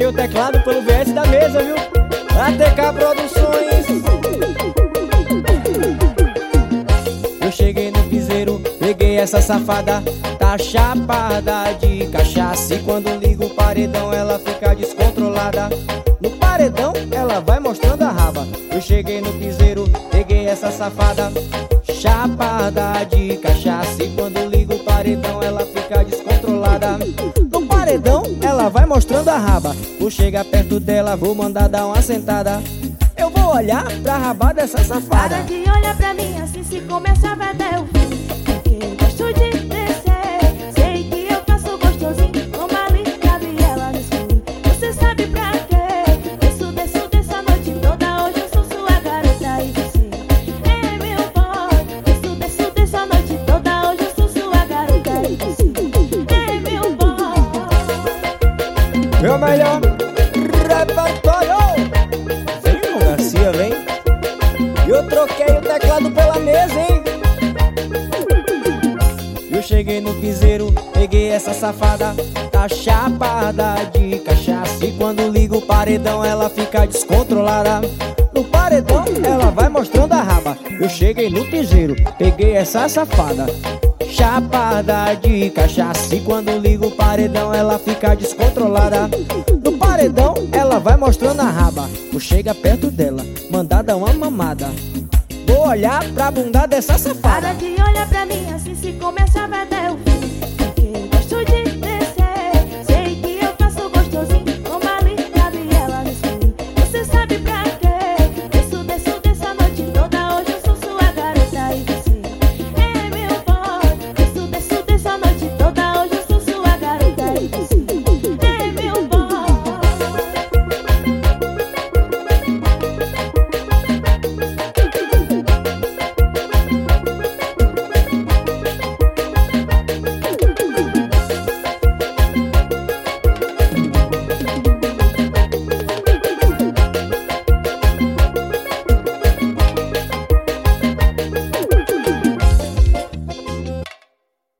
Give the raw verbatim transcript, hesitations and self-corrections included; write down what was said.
troquei o teclado pelo V S da mesa, viu? A T K Produções. Eu cheguei no piseiro, peguei essa safada, tá chapada de cachaça. E quando ligo o paredão ela fica descontrolada. No paredão ela vai mostrando a raba. Eu cheguei no piseiro, peguei essa safada, chapada de cachaça. E quando ligo o paredão ela fica descontrolada. No paredão ela vai mostrando a raba. Vou chegar perto dela, vou mandar dar uma sentada. Eu vou olhar pra raba dessa safada. Para de olhar pra mim assim, se começa vai dar eu fim. Porque eu gosto de descer, sei que eu faço gostosinho, como ali Gabriela no swing. Você sabe pra quê? Desço, desço, desço a noite toda. Hoje eu sou sua garota e você é meu boy. Desço, desço, desço a noite toda. Hoje eu sou sua garota e você é meu boy. Meu melhor repertório. Vem, Garcia, vem. Eu troquei o teclado pela mesa, hein? Eu cheguei no piseiro, peguei essa safada, tá chapada de cachaça. E quando ligo o paredão ela fica descontrolada. No paredão ela vai mostrando a raba. Eu cheguei no piseiro, peguei essa safada, chapada de cachaça. E quando ligo o paredão ela fica descontrolada. No paredão ela vai mostrando a raba. Vou chegar perto dela, mandar dar uma mamada. Vou olhar pra bunda dessa safada. Para de olhar pra mim assim, se